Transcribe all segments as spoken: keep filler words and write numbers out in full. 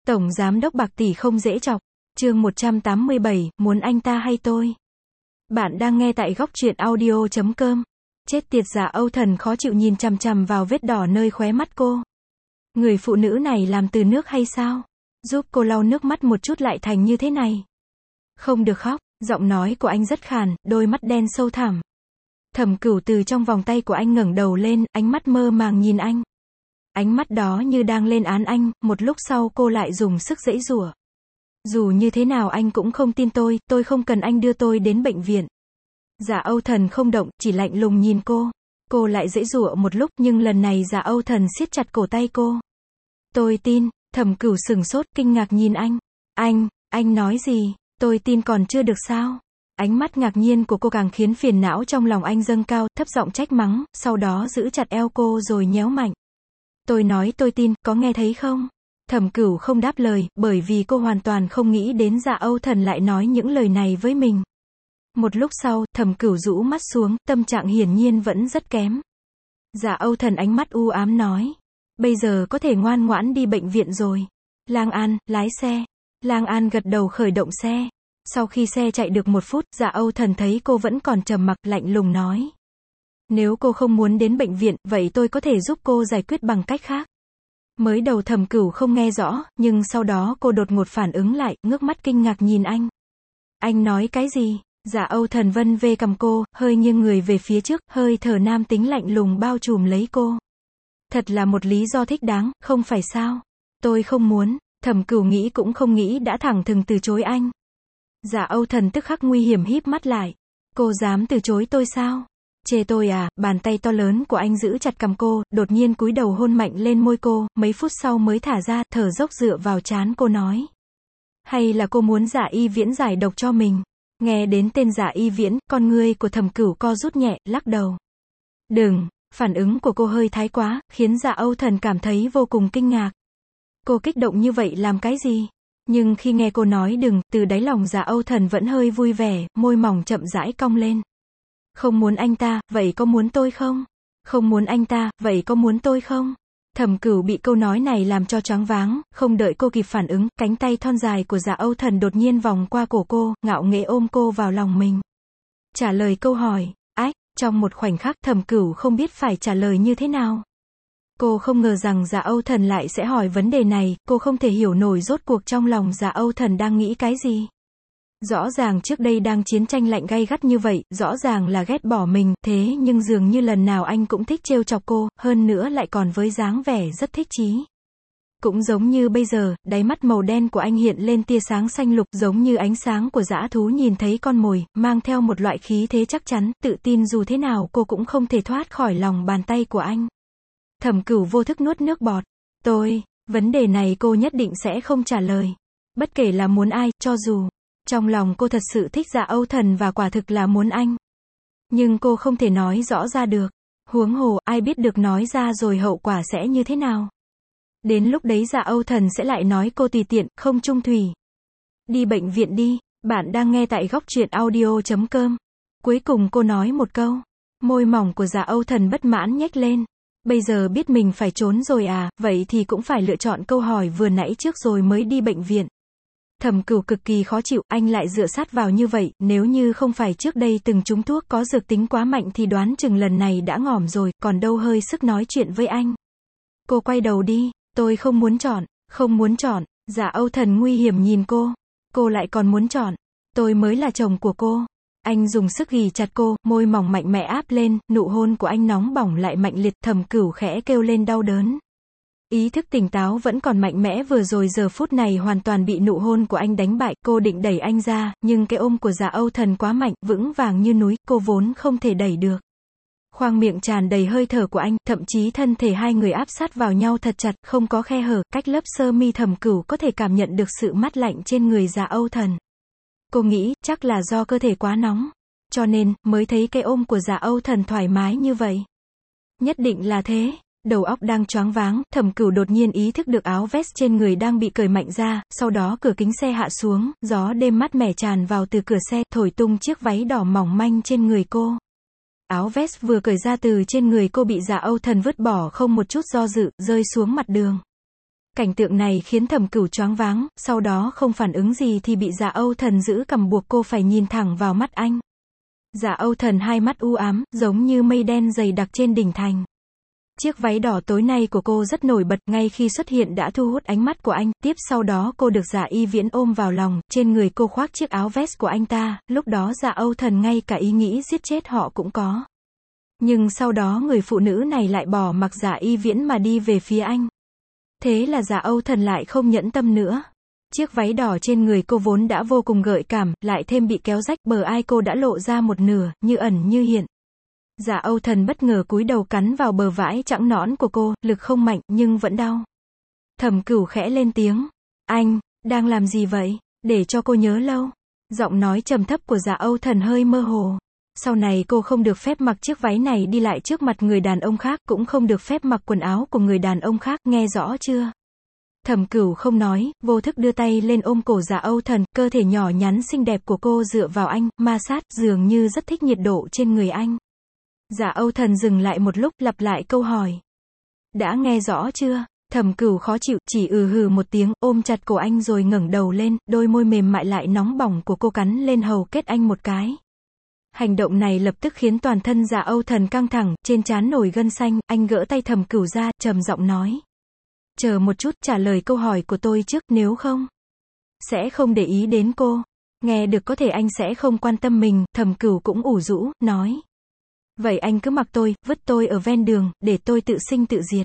Tổng giám đốc bạc tỷ không dễ chọc. Chương một trăm tám mươi bảy, muốn anh ta hay tôi? Bạn đang nghe tại góc truyện audio chấm com. Chết tiệt, Dạ Âu Thần khó chịu nhìn chằm chằm vào vết đỏ nơi khóe mắt cô. Người phụ nữ này làm từ nước hay sao? Giúp cô lau nước mắt một chút lại thành như thế này. Không được khóc, giọng nói của anh rất khàn, đôi mắt đen sâu thẳm. Thẩm Cửu từ trong vòng tay của anh ngẩng đầu lên, ánh mắt mơ màng nhìn anh. Ánh mắt đó như đang lên án anh, một lúc sau cô lại dùng sức giãy giụa. Dù như thế nào anh cũng không tin tôi, tôi không cần anh đưa tôi đến bệnh viện. Dạ Âu Thần không động, chỉ lạnh lùng nhìn cô. Cô lại giãy giụa một lúc, nhưng lần này Dạ Âu Thần siết chặt cổ tay cô. Tôi tin. Thẩm Cửu sừng sốt, kinh ngạc nhìn anh. Anh, anh nói gì? Tôi tin còn chưa được sao? Ánh mắt ngạc nhiên của cô càng khiến phiền não trong lòng anh dâng cao, thấp giọng trách mắng, sau đó giữ chặt eo cô rồi nhéo mạnh. Tôi nói tôi tin, có nghe thấy không? Thẩm Cửu không đáp lời, bởi vì cô hoàn toàn không nghĩ đến Dạ Âu Thần lại nói những lời này với mình. Một lúc sau, Thẩm Cửu rũ mắt xuống, tâm trạng hiển nhiên vẫn rất kém. Dạ Âu Thần ánh mắt u ám nói. Bây giờ có thể ngoan ngoãn đi bệnh viện rồi. Lang An, lái xe. Lang An gật đầu khởi động xe. Sau khi xe chạy được một phút, Dạ Âu Thần thấy cô vẫn còn trầm mặc, lạnh lùng nói. Nếu cô không muốn đến bệnh viện, vậy tôi có thể giúp cô giải quyết bằng cách khác. Mới đầu Thẩm Cửu không nghe rõ, nhưng sau đó cô đột ngột phản ứng lại, ngước mắt kinh ngạc nhìn anh. Anh nói cái gì? Dạ Âu Thần vân vê cằm cô, hơi nghiêng người về phía trước, hơi thở nam tính lạnh lùng bao trùm lấy cô. Thật là một lý do thích đáng, không phải sao? Tôi không muốn. Thẩm Cửu nghĩ cũng không nghĩ đã thẳng thừng từ chối anh. Dạ Âu Thần tức khắc nguy hiểm híp mắt lại. Cô dám từ chối tôi sao? Chê tôi à? Bàn tay to lớn của anh giữ chặt cằm cô, đột nhiên cúi đầu hôn mạnh lên môi cô, mấy phút sau mới thả ra, thở dốc dựa vào trán cô nói. Hay là cô muốn Dạ Y Viễn giải độc cho mình? Nghe đến tên Dạ Y Viễn, con ngươi của Thẩm Cửu co rút nhẹ, lắc đầu. Đừng. Phản ứng của cô hơi thái quá, khiến Dạ Âu Thần cảm thấy vô cùng kinh ngạc. Cô kích động như vậy làm cái gì? Nhưng khi nghe cô nói đừng, từ đáy lòng Dạ Âu Thần vẫn hơi vui vẻ, môi mỏng chậm rãi cong lên. Không muốn anh ta, vậy có muốn tôi không? Không muốn anh ta, vậy có muốn tôi không? Thẩm Cửu bị câu nói này làm cho choáng váng, không đợi cô kịp phản ứng, cánh tay thon dài của Dạ Âu Thần đột nhiên vòng qua cổ cô, ngạo nghễ ôm cô vào lòng mình. Trả lời câu hỏi. Ách, trong một khoảnh khắc Thẩm Cửu không biết phải trả lời như thế nào. Cô không ngờ rằng Dạ Âu Thần lại sẽ hỏi vấn đề này, cô không thể hiểu nổi rốt cuộc trong lòng Dạ Âu Thần đang nghĩ cái gì. Rõ ràng trước đây đang chiến tranh lạnh gay gắt như vậy, rõ ràng là ghét bỏ mình, thế nhưng dường như lần nào anh cũng thích trêu chọc cô, hơn nữa lại còn với dáng vẻ rất thích chí. Cũng giống như bây giờ, đáy mắt màu đen của anh hiện lên tia sáng xanh lục, giống như ánh sáng của dã thú nhìn thấy con mồi, mang theo một loại khí thế chắc chắn, tự tin dù thế nào cô cũng không thể thoát khỏi lòng bàn tay của anh. Thẩm Cửu vô thức nuốt nước bọt. Tôi, vấn đề này cô nhất định sẽ không trả lời. Bất kể là muốn ai, cho dù trong lòng cô thật sự thích Dạ Âu Thần và quả thực là muốn anh. Nhưng cô không thể nói rõ ra được. Huống hồ, ai biết được nói ra rồi hậu quả sẽ như thế nào. Đến lúc đấy Dạ Âu Thần sẽ lại nói cô tùy tiện, không trung thủy. Đi bệnh viện đi. Bạn đang nghe tại góc truyện audio chấm com. Cuối cùng cô nói một câu. Môi mỏng của Dạ Âu Thần bất mãn nhếch lên. Bây giờ biết mình phải trốn rồi à, vậy thì cũng phải lựa chọn câu hỏi vừa nãy trước rồi mới đi bệnh viện. Thẩm Cửu cực kỳ khó chịu, anh lại dựa sát vào như vậy, nếu như không phải trước đây từng trúng thuốc có dược tính quá mạnh thì đoán chừng lần này đã ngỏm rồi, còn đâu hơi sức nói chuyện với anh. Cô quay đầu đi, tôi không muốn chọn, không muốn chọn. Dạ Âu Thần nguy hiểm nhìn cô. Cô lại còn muốn chọn. Tôi mới là chồng của cô. Anh dùng sức ghì chặt cô, môi mỏng mạnh mẽ áp lên, nụ hôn của anh nóng bỏng lại mạnh liệt. Thẩm Cửu khẽ kêu lên đau đớn. Ý thức tỉnh táo vẫn còn mạnh mẽ vừa rồi giờ phút này hoàn toàn bị nụ hôn của anh đánh bại, cô định đẩy anh ra, nhưng cái ôm của Dạ Âu Thần quá mạnh, vững vàng như núi, cô vốn không thể đẩy được. Khoang miệng tràn đầy hơi thở của anh, thậm chí thân thể hai người áp sát vào nhau thật chặt, không có khe hở, cách lớp sơ mi Thẩm Cửu có thể cảm nhận được sự mát lạnh trên người Dạ Âu Thần. Cô nghĩ, chắc là do cơ thể quá nóng, cho nên, mới thấy cái ôm của Dạ Âu Thần thoải mái như vậy. Nhất định là thế. Đầu óc đang choáng váng, Thẩm Cửu đột nhiên ý thức được áo vest trên người đang bị cởi mạnh ra, sau đó cửa kính xe hạ xuống, gió đêm mát mẻ tràn vào từ cửa xe, thổi tung chiếc váy đỏ mỏng manh trên người cô. Áo vest vừa cởi ra từ trên người cô bị Dạ Âu Thần vứt bỏ không một chút do dự, rơi xuống mặt đường. Cảnh tượng này khiến Thẩm Cửu choáng váng, sau đó không phản ứng gì thì bị Dạ Âu Thần giữ cầm buộc cô phải nhìn thẳng vào mắt anh. Dạ Âu Thần hai mắt u ám, giống như mây đen dày đặc trên đỉnh thành. Chiếc váy đỏ tối nay của cô rất nổi bật, ngay khi xuất hiện đã thu hút ánh mắt của anh, tiếp sau đó cô được Dạ Y Viễn ôm vào lòng, trên người cô khoác chiếc áo vest của anh ta, lúc đó Dạ Âu Thần ngay cả ý nghĩ giết chết họ cũng có. Nhưng sau đó người phụ nữ này lại bỏ mặc Dạ Y Viễn mà đi về phía anh. Thế là Dạ Âu Thần lại không nhẫn tâm nữa. Chiếc váy đỏ trên người cô vốn đã vô cùng gợi cảm, lại thêm bị kéo rách, bờ ai cô đã lộ ra một nửa, như ẩn như hiện. Dạ Âu Thần bất ngờ cúi đầu cắn vào bờ vãi trắng nõn của cô, lực không mạnh, nhưng vẫn đau. Thẩm Cửu khẽ lên tiếng. Anh, đang làm gì vậy? Để cho cô nhớ lâu. Giọng nói trầm thấp của Dạ Âu Thần hơi mơ hồ. Sau này cô không được phép mặc chiếc váy này đi lại trước mặt người đàn ông khác, cũng không được phép mặc quần áo của người đàn ông khác, nghe rõ chưa? Thẩm Cửu không nói, vô thức đưa tay lên ôm cổ Dạ Âu Thần, cơ thể nhỏ nhắn xinh đẹp của cô dựa vào anh, ma sát, dường như rất thích nhiệt độ trên người anh. Dạ Âu Thần dừng lại một lúc, lặp lại câu hỏi. Đã nghe rõ chưa? Thẩm Cửu khó chịu, chỉ ừ hừ một tiếng, ôm chặt cổ anh rồi ngẩng đầu lên, đôi môi mềm mại lại nóng bỏng của cô cắn lên hầu kết anh một cái. Hành động này lập tức khiến toàn thân Dạ Âu Thần căng thẳng, trên trán nổi gân xanh, anh gỡ tay Thẩm Cửu ra, trầm giọng nói. Chờ một chút, trả lời câu hỏi của tôi trước, nếu không, sẽ không để ý đến cô. Nghe được có thể anh sẽ không quan tâm mình, Thẩm Cửu cũng ủ rũ, nói. Vậy anh cứ mặc tôi, vứt tôi ở ven đường, để tôi tự sinh tự diệt.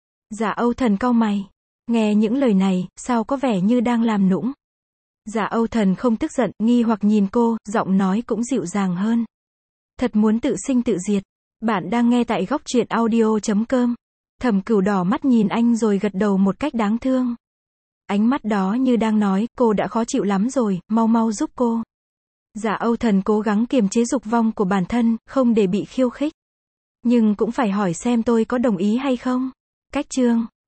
Dạ Âu Thần cau mày. Nghe những lời này, sao có vẻ như đang làm nũng. Dạ Âu Thần không tức giận, nghi hoặc nhìn cô, giọng nói cũng dịu dàng hơn. Thật muốn tự sinh tự diệt. Bạn đang nghe tại góc truyện audio chấm com. Thẩm Cửu đỏ mắt nhìn anh rồi gật đầu một cách đáng thương. Ánh mắt đó như đang nói, cô đã khó chịu lắm rồi, mau mau giúp cô. Dạ Âu Thần cố gắng kiềm chế dục vọng của bản thân, không để bị khiêu khích. Nhưng cũng phải hỏi xem tôi có đồng ý hay không. Cách chương